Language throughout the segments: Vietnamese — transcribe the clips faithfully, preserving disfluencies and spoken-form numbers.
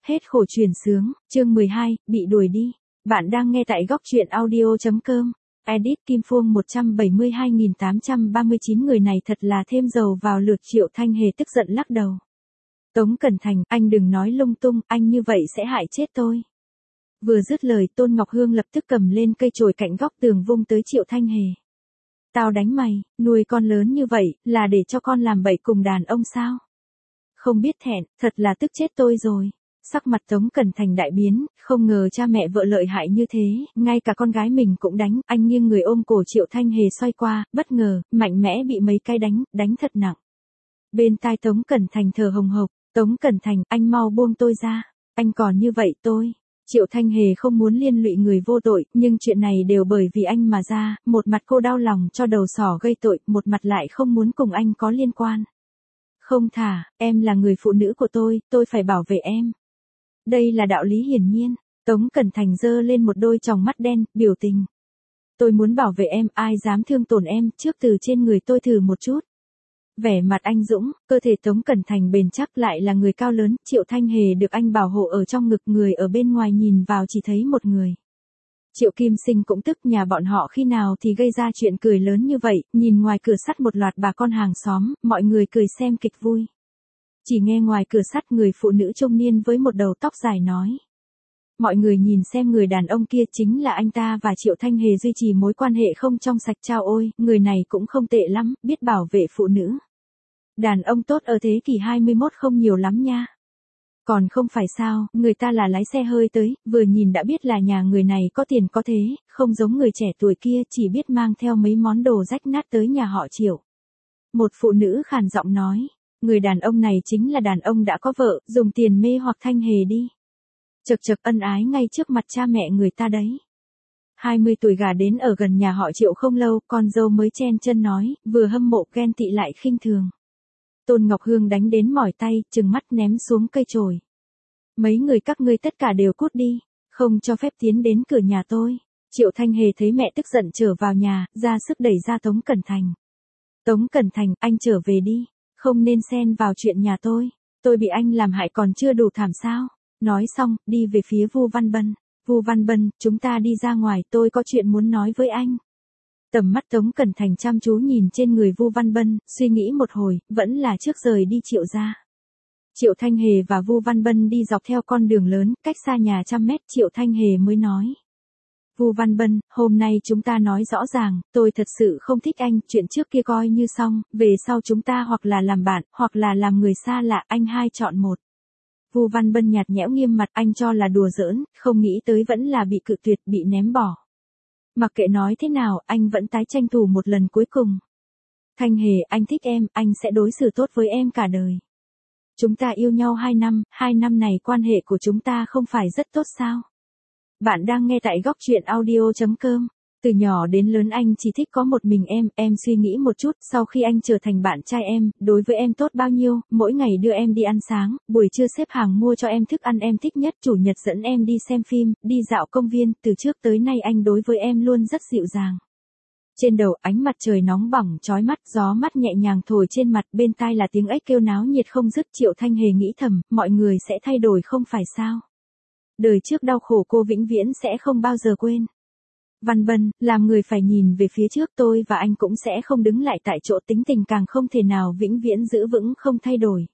hết khổ truyền sướng, chương mười hai, bị đuổi đi. Bạn đang nghe tại góc truyện audio.com. Edit Kim Phuông một trăm bảy mươi hai nghìn tám trăm ba mươi chín người này thật là thêm dầu vào lượt. Triệu Thanh Hề tức giận lắc đầu. Tống Cẩn Thành, anh đừng nói lung tung, anh như vậy sẽ hại chết tôi. Vừa dứt lời Tôn Ngọc Hương lập tức cầm lên cây chổi cạnh góc tường vung tới Triệu Thanh Hề. Tao đánh mày, nuôi con lớn như vậy, là để cho con làm bậy cùng đàn ông sao? Không biết thẹn, thật là tức chết tôi rồi. Sắc mặt Tống Cẩn Thành đại biến, không ngờ cha mẹ vợ lợi hại như thế, ngay cả con gái mình cũng đánh. Anh nghiêng người ôm cổ Triệu Thanh Hề xoay qua, bất ngờ, mạnh mẽ bị mấy cái đánh, đánh thật nặng. Bên tai Tống Cẩn Thành thở hồng hộc, Tống Cẩn Thành, anh mau buông tôi ra, anh còn như vậy tôi. Triệu Thanh Hề không muốn liên lụy người vô tội, nhưng chuyện này đều bởi vì anh mà ra, một mặt cô đau lòng cho đầu sỏ gây tội, một mặt lại không muốn cùng anh có liên quan. Không thả, em là người phụ nữ của tôi, tôi phải bảo vệ em. Đây là đạo lý hiển nhiên. Tống Cẩn Thành giơ lên một đôi tròng mắt đen, biểu tình. Tôi muốn bảo vệ em, ai dám thương tổn em, trước từ trên người tôi thử một chút. Vẻ mặt anh dũng, cơ thể Tống Cẩn Thành bền chắc, lại là người cao lớn. Triệu Thanh Hề được anh bảo hộ ở trong ngực, người ở bên ngoài nhìn vào chỉ thấy một người. Triệu Kim Sinh cũng tức, nhà bọn họ khi nào thì gây ra chuyện cười lớn như vậy. Nhìn ngoài cửa sắt một loạt bà con hàng xóm, mọi người cười xem kịch vui. Chỉ nghe ngoài cửa sắt người phụ nữ trung niên với một đầu tóc dài nói. Mọi người nhìn xem, người đàn ông kia chính là anh ta và Triệu Thanh Hề duy trì mối quan hệ không trong sạch. Chao ôi, người này cũng không tệ lắm, biết bảo vệ phụ nữ. Đàn ông tốt ở thế kỷ hai mươi mốt không nhiều lắm nha. Còn không phải sao, người ta là lái xe hơi tới, vừa nhìn đã biết là nhà người này có tiền có thế, không giống người trẻ tuổi kia chỉ biết mang theo mấy món đồ rách nát tới nhà họ Triệu. Một phụ nữ khàn giọng nói, người đàn ông này chính là đàn ông đã có vợ, dùng tiền mê hoặc Thanh Hề đi. Chật chật, ân ái ngay trước mặt cha mẹ người ta đấy. hai mươi tuổi gả đến ở gần nhà họ Triệu không lâu, con dâu mới chen chân nói, vừa hâm mộ ghen tị lại khinh thường. Tôn Ngọc Hương đánh đến mỏi tay, trừng mắt ném xuống cây chổi. Mấy người các ngươi tất cả đều cút đi, không cho phép tiến đến cửa nhà tôi. Triệu Thanh Hề thấy mẹ tức giận trở vào nhà, ra sức đẩy ra Tống Cẩn Thành. Tống Cẩn Thành, anh trở về đi, không nên xen vào chuyện nhà tôi. Tôi bị anh làm hại còn chưa đủ thảm sao? Nói xong, đi về phía Vu Văn Bân. Vu Văn Bân, chúng ta đi ra ngoài, tôi có chuyện muốn nói với anh. Tầm mắt Tống Cẩn Thành chăm chú nhìn trên người Vu Văn Bân, suy nghĩ một hồi, vẫn là trước rời đi Triệu gia. Triệu Thanh Hề và Vu Văn Bân đi dọc theo con đường lớn, cách xa nhà trăm mét. Triệu Thanh Hề mới nói. Vu Văn Bân, hôm nay chúng ta nói rõ ràng, tôi thật sự không thích anh, chuyện trước kia coi như xong, về sau chúng ta hoặc là làm bạn, hoặc là làm người xa lạ, anh hai chọn một. Vu Văn Bân nhạt nhẽo nghiêm mặt, anh cho là đùa giỡn, không nghĩ tới vẫn là bị cự tuyệt, bị ném bỏ. Mặc kệ nói thế nào, anh vẫn tái tranh thủ một lần cuối cùng. Thanh Hề, anh thích em, anh sẽ đối xử tốt với em cả đời. Chúng ta yêu nhau hai năm, hai năm này quan hệ của chúng ta không phải rất tốt sao? Bạn đang nghe tại góc truyện audio.com. Từ nhỏ đến lớn anh chỉ thích có một mình em, em suy nghĩ một chút, sau khi anh trở thành bạn trai em, đối với em tốt bao nhiêu, mỗi ngày đưa em đi ăn sáng, buổi trưa xếp hàng mua cho em thức ăn em thích nhất, chủ nhật dẫn em đi xem phim, đi dạo công viên, từ trước tới nay anh đối với em luôn rất dịu dàng. Trên đầu ánh mặt trời nóng bỏng chói mắt, gió mát nhẹ nhàng thổi trên mặt, bên tai là tiếng ếch kêu náo nhiệt không dứt. Triệu Thanh Hề nghĩ thầm, mọi người sẽ thay đổi không phải sao? Đời trước đau khổ cô vĩnh viễn sẽ không bao giờ quên. Văn Bân, làm người phải nhìn về phía trước, tôi và anh cũng sẽ không đứng lại tại chỗ, tính tình càng không thể nào vĩnh viễn giữ vững không thay đổi.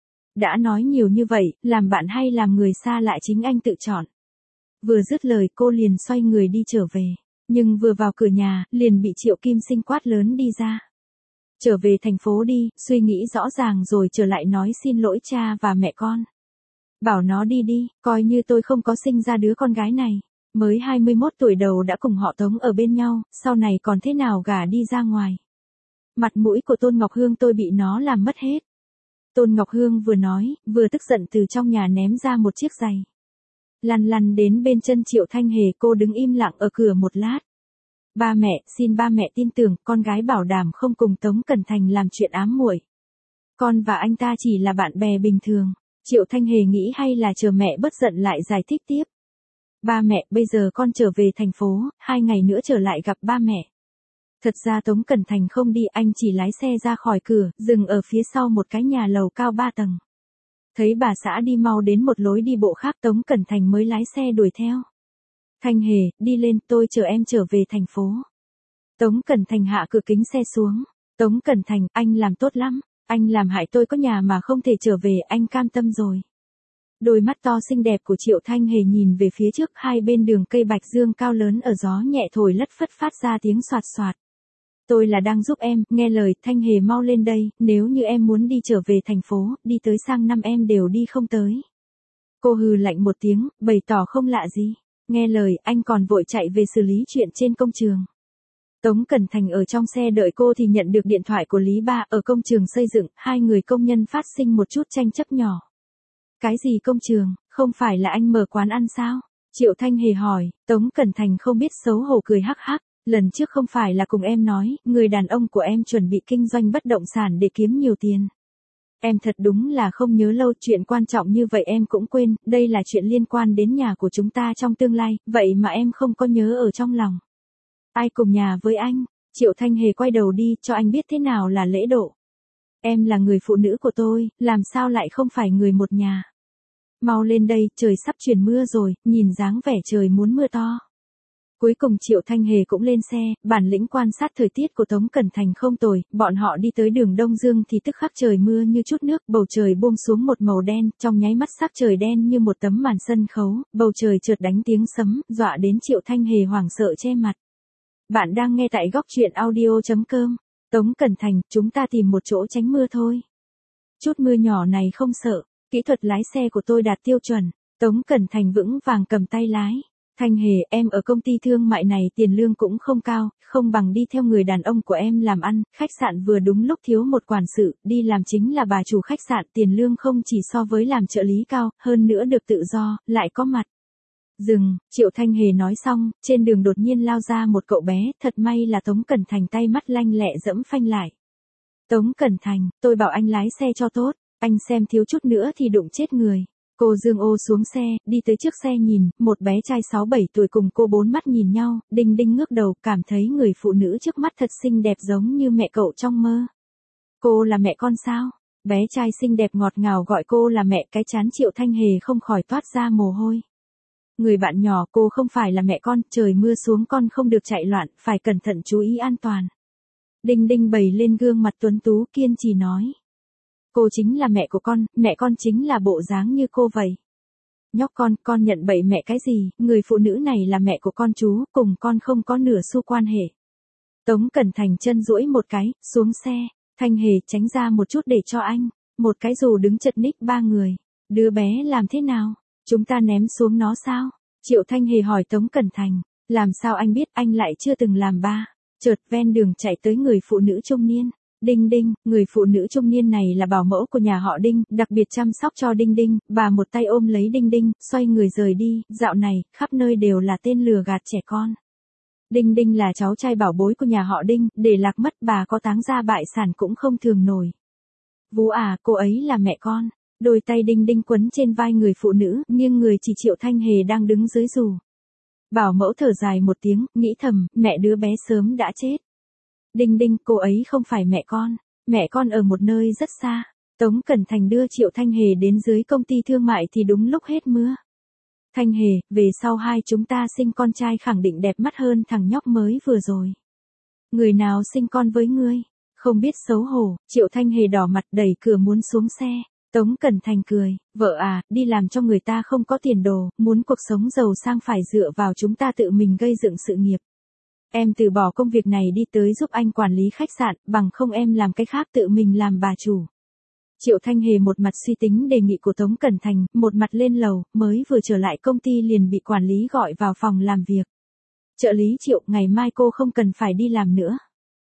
Đã nói nhiều như vậy, làm bạn hay làm người xa lại chính anh tự chọn. Vừa dứt lời cô liền xoay người đi trở về, nhưng vừa vào cửa nhà, liền bị Triệu Kim Sinh quát lớn đi ra. Trở về thành phố đi, suy nghĩ rõ ràng rồi trở lại nói xin lỗi cha và mẹ con. Bảo nó đi đi, coi như tôi không có sinh ra đứa con gái này. Mới hai mươi mốt tuổi đầu đã cùng họ Tống ở bên nhau, sau này còn thế nào gả đi ra ngoài. Mặt mũi của Tôn Ngọc Hương tôi bị nó làm mất hết. Tôn Ngọc Hương vừa nói, vừa tức giận từ trong nhà ném ra một chiếc giày. Lăn lăn đến bên chân Triệu Thanh Hề, cô đứng im lặng ở cửa một lát. Ba mẹ, xin ba mẹ tin tưởng, con gái bảo đảm không cùng Tống Cẩn Thành làm chuyện ám muội. Con và anh ta chỉ là bạn bè bình thường. Triệu Thanh Hề nghĩ hay là chờ mẹ bớt giận lại giải thích tiếp. Ba mẹ, bây giờ con trở về thành phố, hai ngày nữa trở lại gặp ba mẹ. Thật ra Tống Cẩn Thành không đi, anh chỉ lái xe ra khỏi cửa, dừng ở phía sau một cái nhà lầu cao ba tầng. Thấy bà xã đi mau đến một lối đi bộ khác Tống Cẩn Thành mới lái xe đuổi theo. Thanh Hề, đi lên, tôi chờ em trở về thành phố. Tống Cẩn Thành hạ cửa kính xe xuống. Tống Cẩn Thành, anh làm tốt lắm. Anh làm hại tôi có nhà mà không thể trở về, anh cam tâm rồi. Đôi mắt to xinh đẹp của Triệu Thanh Hề nhìn về phía trước, hai bên đường cây bạch dương cao lớn ở gió nhẹ thổi lất phất phát ra tiếng soạt soạt. Tôi là đang giúp em, nghe lời, Thanh Hề mau lên đây, nếu như em muốn đi trở về thành phố, đi tới sang năm em đều đi không tới. Cô hừ lạnh một tiếng, bày tỏ không lạ gì. Nghe lời, anh còn vội chạy về xử lý chuyện trên công trường. Tống Cẩn Thành ở trong xe đợi cô thì nhận được điện thoại của Lý Ba ở công trường xây dựng, hai người công nhân phát sinh một chút tranh chấp nhỏ. Cái gì công trường, không phải là anh mở quán ăn sao? Triệu Thanh Hề hỏi, Tống Cẩn Thành không biết xấu hổ cười hắc hắc, lần trước không phải là cùng em nói, người đàn ông của em chuẩn bị kinh doanh bất động sản để kiếm nhiều tiền. Em thật đúng là không nhớ lâu, chuyện quan trọng như vậy em cũng quên, đây là chuyện liên quan đến nhà của chúng ta trong tương lai, vậy mà em không có nhớ ở trong lòng. Ai cùng nhà với anh? Triệu Thanh Hề quay đầu đi, cho anh biết thế nào là lễ độ. Em là người phụ nữ của tôi, làm sao lại không phải người một nhà. Mau lên đây, trời sắp chuyển mưa rồi, nhìn dáng vẻ trời muốn mưa to. Cuối cùng Triệu Thanh Hề cũng lên xe, bản lĩnh quan sát thời tiết của Tống Cẩn Thành không tồi, bọn họ đi tới đường Đông Dương thì tức khắc trời mưa như chút nước, bầu trời buông xuống một màu đen, trong nháy mắt sắc trời đen như một tấm màn sân khấu, bầu trời chợt đánh tiếng sấm, dọa đến Triệu Thanh Hề hoảng sợ che mặt. Bạn đang nghe tại góc truyện audio chấm com. Tống Cẩn Thành, chúng ta tìm một chỗ tránh mưa thôi. Chút mưa nhỏ này không sợ, kỹ thuật lái xe của tôi đạt tiêu chuẩn. Tống Cẩn Thành vững vàng cầm tay lái. Thanh Hề, em ở công ty thương mại này tiền lương cũng không cao, không bằng đi theo người đàn ông của em làm ăn, khách sạn vừa đúng lúc thiếu một quản sự, đi làm chính là bà chủ khách sạn, tiền lương không chỉ so với làm trợ lý cao, hơn nữa được tự do, lại có mặt. Dừng, Triệu Thanh Hề nói xong, trên đường đột nhiên lao ra một cậu bé, thật may là Tống Cẩn Thành tay mắt lanh lẹ dẫm phanh lại. Tống Cẩn Thành, tôi bảo anh lái xe cho tốt, anh xem thiếu chút nữa thì đụng chết người. Cô Dương Ô xuống xe, đi tới trước xe nhìn, một bé trai sáu bảy tuổi cùng cô bốn mắt nhìn nhau, Đinh Đinh ngước đầu, cảm thấy người phụ nữ trước mắt thật xinh đẹp giống như mẹ cậu trong mơ. Cô là mẹ con sao? Bé trai xinh đẹp ngọt ngào gọi cô là mẹ, cái trán Triệu Thanh Hề không khỏi toát ra mồ hôi. Người bạn nhỏ, cô không phải là mẹ con, trời mưa xuống con không được chạy loạn, phải cẩn thận chú ý an toàn. Đinh Đinh bày lên gương mặt tuấn tú kiên trì nói. Cô chính là mẹ của con, mẹ con chính là bộ dáng như cô vậy. Nhóc con, con nhận bậy mẹ cái gì, người phụ nữ này là mẹ của con chú, cùng con không có nửa xu quan hệ. Tống Cẩn Thành chân duỗi một cái, xuống xe, Thanh Hề tránh ra một chút để cho anh, một cái dù đứng chật ních ba người. Đứa bé làm thế nào? Chúng ta ném xuống nó sao? Triệu Thanh Hề hỏi Tống Cẩn Thành, làm sao anh biết, anh lại chưa từng làm ba. Chợt ven đường chạy tới người phụ nữ trung niên. Đinh Đinh, người phụ nữ trung niên này là bảo mẫu của nhà họ Đinh, đặc biệt chăm sóc cho Đinh Đinh, bà một tay ôm lấy Đinh Đinh, xoay người rời đi, dạo này, khắp nơi đều là tên lừa gạt trẻ con. Đinh Đinh là cháu trai bảo bối của nhà họ Đinh, để lạc mất bà có táng ra bại sản cũng không thường nổi. Vú à, cô ấy là mẹ con. Đôi tay Đinh Đinh quấn trên vai người phụ nữ, nghiêng người chỉ Triệu Thanh Hề đang đứng dưới dù. Bảo mẫu thở dài một tiếng, nghĩ thầm, mẹ đứa bé sớm đã chết. Đinh Đinh, cô ấy không phải mẹ con, mẹ con ở một nơi rất xa. Tống Cẩn Thành đưa Triệu Thanh Hề đến dưới công ty thương mại thì đúng lúc hết mưa. Thanh Hề, về sau hai chúng ta sinh con trai khẳng định đẹp mắt hơn thằng nhóc mới vừa rồi. Người nào sinh con với ngươi? Không biết xấu hổ, Triệu Thanh Hề đỏ mặt đẩy cửa muốn xuống xe. Tống Cẩn Thành cười, vợ à, đi làm cho người ta không có tiền đồ, muốn cuộc sống giàu sang phải dựa vào chúng ta tự mình gây dựng sự nghiệp. Em từ bỏ công việc này đi tới giúp anh quản lý khách sạn, bằng không em làm cái khác tự mình làm bà chủ. Triệu Thanh Hề một mặt suy tính đề nghị của Tống Cẩn Thành, một mặt lên lầu, mới vừa trở lại công ty liền bị quản lý gọi vào phòng làm việc. Trợ lý Triệu, ngày mai cô không cần phải đi làm nữa.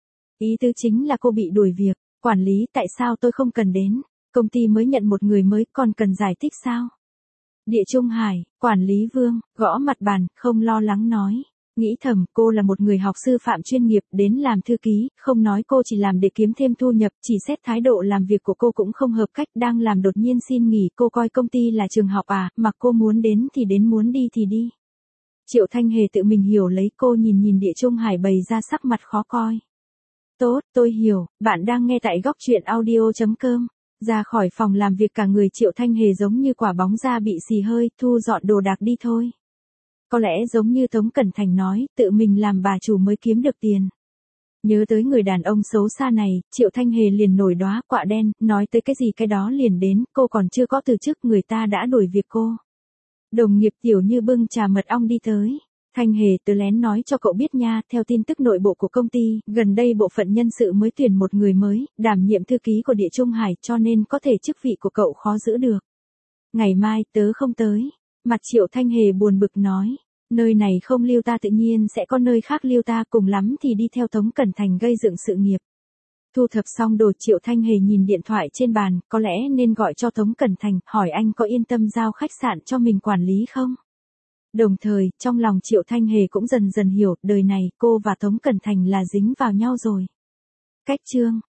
Ý tứ chính là cô bị đuổi việc, quản lý tại sao tôi không cần đến, công ty mới nhận một người mới còn cần giải thích sao? Địa Trung Hải, quản lý Vương, gõ mặt bàn, không lo lắng nói. Nghĩ thầm, cô là một người học sư phạm chuyên nghiệp, đến làm thư ký, không nói cô chỉ làm để kiếm thêm thu nhập, chỉ xét thái độ làm việc của cô cũng không hợp cách, đang làm đột nhiên xin nghỉ, cô coi công ty là trường học à, mặc cô muốn đến thì đến muốn đi thì đi. Triệu Thanh Hề tự mình hiểu lấy, cô nhìn nhìn Địa Trung Hải bày ra sắc mặt khó coi. Tốt, tôi hiểu, bạn đang nghe tại góc truyện audio chấm com. Ra khỏi phòng làm việc cả người Triệu Thanh Hề giống như quả bóng da bị xì hơi, thu dọn đồ đạc đi thôi. Có lẽ giống như Tống Cẩn Thành nói, tự mình làm bà chủ mới kiếm được tiền. Nhớ tới người đàn ông xấu xa này, Triệu Thanh Hề liền nổi đóa quạ đen, nói tới cái gì cái đó liền đến, cô còn chưa có từ chức người ta đã đuổi việc cô. Đồng nghiệp Tiểu Như bưng trà mật ong đi tới. Thanh Hề, tớ lén nói cho cậu biết nha, theo tin tức nội bộ của công ty, gần đây bộ phận nhân sự mới tuyển một người mới, đảm nhiệm thư ký của Địa Trung Hải cho nên có thể chức vị của cậu khó giữ được. Ngày mai tớ không tới. Mặt Triệu Thanh Hề buồn bực nói. Nơi này không lưu ta tự nhiên sẽ có nơi khác lưu ta, cùng lắm thì đi theo Tống Cẩn Thành gây dựng sự nghiệp. Thu thập xong đồ Triệu Thanh Hề nhìn điện thoại trên bàn, có lẽ nên gọi cho Tống Cẩn Thành, hỏi anh có yên tâm giao khách sạn cho mình quản lý không? Đồng thời, trong lòng Triệu Thanh Hề cũng dần dần hiểu, đời này cô và Tống Cẩn Thành là dính vào nhau rồi. Cách chương